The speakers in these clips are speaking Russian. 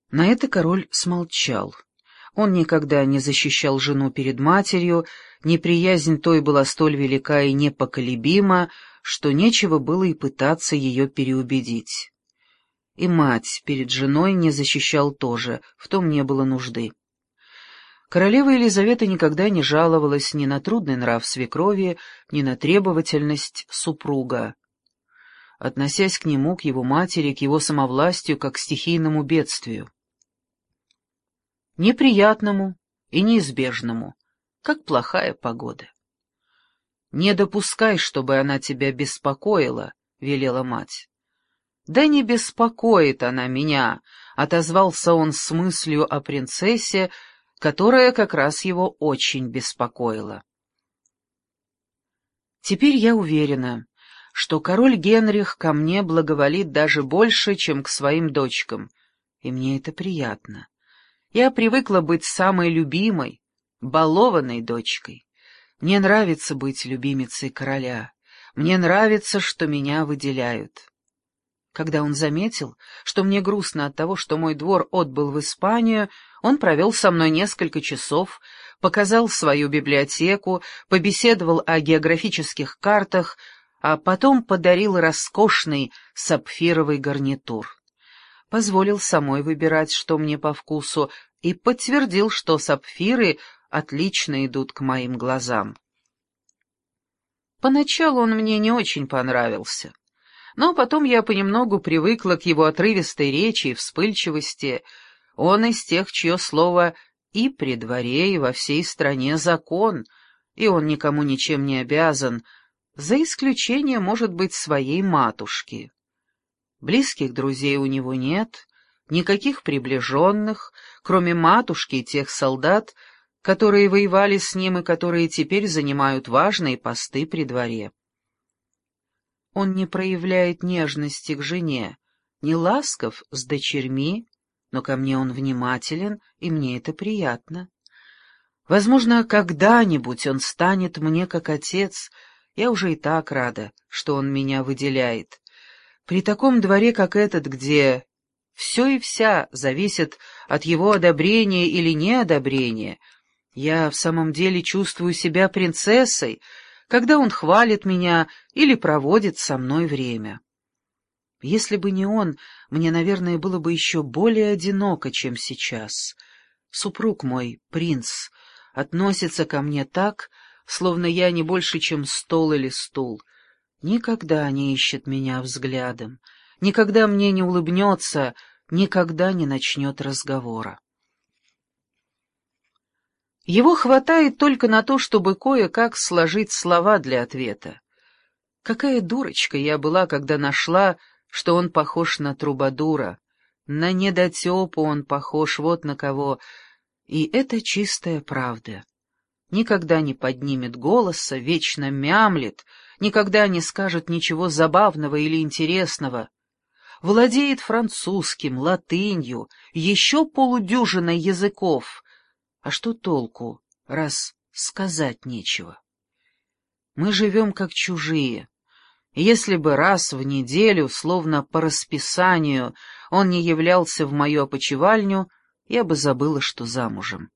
На это король смолчал. Он никогда не защищал жену перед матерью, неприязнь той была столь велика и непоколебима, что нечего было и пытаться ее переубедить. И мать перед женой не защищал тоже, в том не было нужды. Королева Елизавета никогда не жаловалась ни на трудный нрав свекрови, ни на требовательность супруга, относясь к нему, к его матери, к его самовластию, как к стихийному бедствию. Неприятному и неизбежному, как плохая погода. «Не допускай, чтобы она тебя беспокоила», — велела мать. «Да не беспокоит она меня», — отозвался он с мыслью о принцессе, которая как раз его очень беспокоила. Теперь я уверена, что король Генрих ко мне благоволит даже больше, чем к своим дочкам, и мне это приятно. Я привыкла быть самой любимой, балованной дочкой. Мне нравится быть любимицей короля. Мне нравится, что меня выделяют. Когда он заметил, что мне грустно от того, что мой двор отбыл в Испанию, он провел со мной несколько часов, показал свою библиотеку, побеседовал о географических картах, а потом подарил роскошный сапфировый гарнитур. Позволил самой выбирать, что мне по вкусу, и подтвердил, что сапфиры отлично идут к моим глазам. Поначалу он мне не очень понравился, но потом я понемногу привыкла к его отрывистой речи и вспыльчивости. Он из тех, чье слово и при дворе, и во всей стране закон, и он никому ничем не обязан, за исключением, может быть, своей матушки. Близких друзей у него нет, никаких приближенных, кроме матушки и тех солдат, которые воевали с ним и которые теперь занимают важные посты при дворе. Он не проявляет нежности к жене, не ласков с дочерьми, но ко мне он внимателен, и мне это приятно. Возможно, когда-нибудь он станет мне как отец, я уже и так рада, что он меня выделяет. При таком дворе, как этот, где все и вся зависит от его одобрения или неодобрения, я в самом деле чувствую себя принцессой, когда он хвалит меня или проводит со мной время. Если бы не он, мне, наверное, было бы еще более одиноко, чем сейчас. Супруг мой, принц, относится ко мне так, словно я не больше, чем стол или стул. Никогда не ищет меня взглядом, никогда мне не улыбнется, никогда не начнет разговора. Его хватает только на то, чтобы кое-как сложить слова для ответа. Какая дурочка я была, когда нашла, что он похож на трубадура. На недотепу он похож, вот на кого. И это чистая правда. Никогда не поднимет голоса, вечно мямлет, никогда не скажет ничего забавного или интересного. Владеет французским, латынью, еще полудюжиной языков. А что толку, раз сказать нечего? Мы живем как чужие. И если бы раз в неделю, словно по расписанию, он не являлся в мою опочивальню, я бы забыла, что замужем.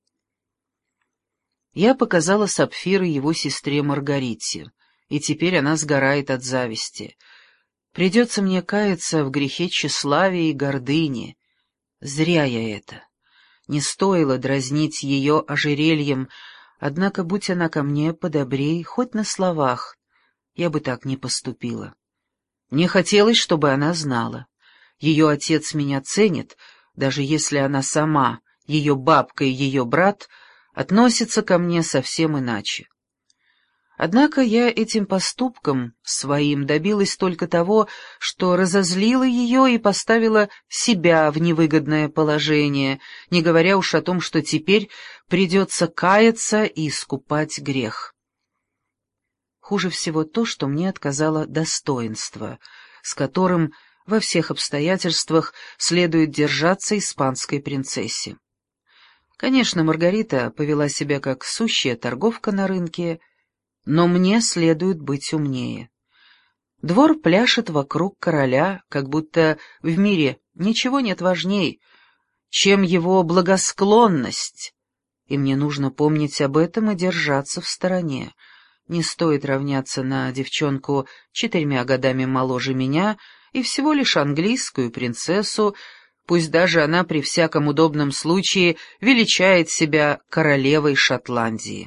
Я показала сапфиры его сестре Маргарите, и теперь она сгорает от зависти. Придется мне каяться в грехе тщеславия и гордыни. Зря я это. Не стоило дразнить ее ожерельем, однако, будь она ко мне подобрей, хоть на словах, я бы так не поступила. Мне хотелось, чтобы она знала. Ее отец меня ценит, даже если она сама, ее бабка и ее брат относятся ко мне совсем иначе. Однако я этим поступком своим добилась только того, что разозлила ее и поставила себя в невыгодное положение, не говоря уж о том, что теперь придется каяться и искупать грех. Хуже всего то, что мне отказало достоинство, с которым во всех обстоятельствах следует держаться испанской принцессе. Конечно, Маргарита повела себя как сущая торговка на рынке, но мне следует быть умнее. Двор пляшет вокруг короля, как будто в мире ничего нет важней, чем его благосклонность, и мне нужно помнить об этом и держаться в стороне. Не стоит равняться на девчонку 4 годами моложе меня и всего лишь английскую принцессу, пусть даже она при всяком удобном случае величает себя королевой Шотландии.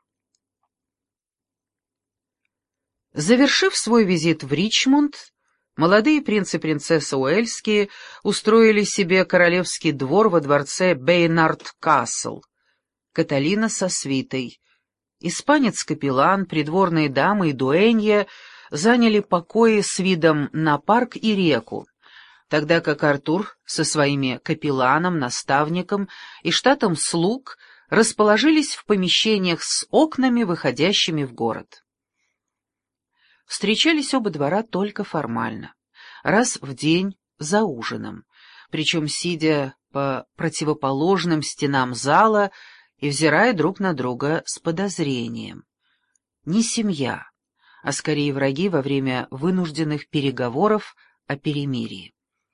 Завершив свой визит в Ричмонд, молодые принц и принцесса Уэльские устроили себе королевский двор во дворце Бейнард-Касл. Каталина со свитой, испанец-капеллан, придворные дамы и дуэнья заняли покои с видом на парк и реку, тогда как Артур со своими капелланом, наставником и штатом слуг расположились в помещениях с окнами, выходящими в город. Встречались оба двора только формально, раз в день за ужином, причем сидя по противоположным стенам зала и взирая друг на друга с подозрением. Не семья, а скорее враги во время вынужденных переговоров о перемирии.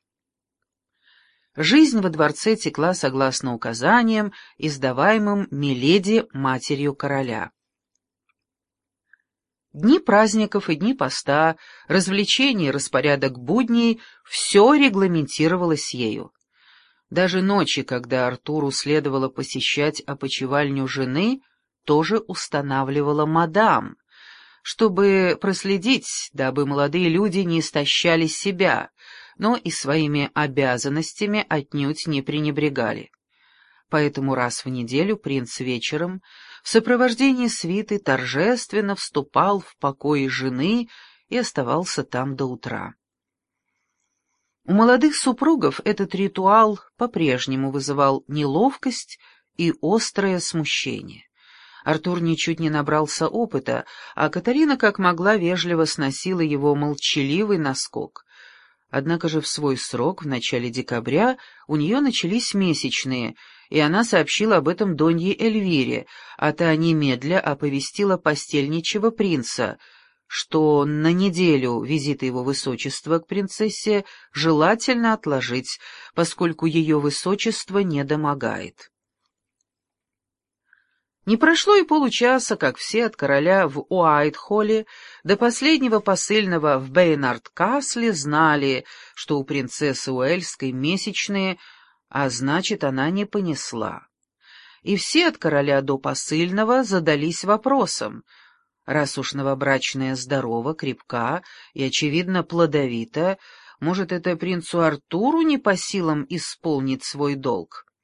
Жизнь во дворце текла согласно указаниям, издаваемым миледи матерью короля. Дни праздников и дни поста, развлечения и распорядок будней — все регламентировалось ею. Даже ночи, когда Артуру следовало посещать опочивальню жены, тоже устанавливала мадам, чтобы проследить, дабы молодые люди не истощали себя, но и своими обязанностями отнюдь не пренебрегали. Поэтому раз в неделю принц вечером в сопровождении свиты торжественно вступал в покои жены и оставался там до утра. У молодых супругов этот ритуал по-прежнему вызывал неловкость и острое смущение. Артур ничуть не набрался опыта, а Катарина как могла вежливо сносила его молчаливый наскок. Однако же в свой срок, в начале декабря, у нее начались месячные, и она сообщила об этом Донье Эльвире, а та немедля оповестила постельничего принца, что на неделю визита его высочества к принцессе желательно отложить, поскольку ее высочество недомогает. Не прошло и получаса, как все от короля в Уайтхолле до последнего посыльного в Бейнард-Касле знали, что у принцессы Уэльской месячные, а значит, она не понесла. И все от короля до посыльного задались вопросом: раз уж новобрачная здорова, крепка и, очевидно, плодовита, может, это принцу Артуру не по силам исполнить свой долг?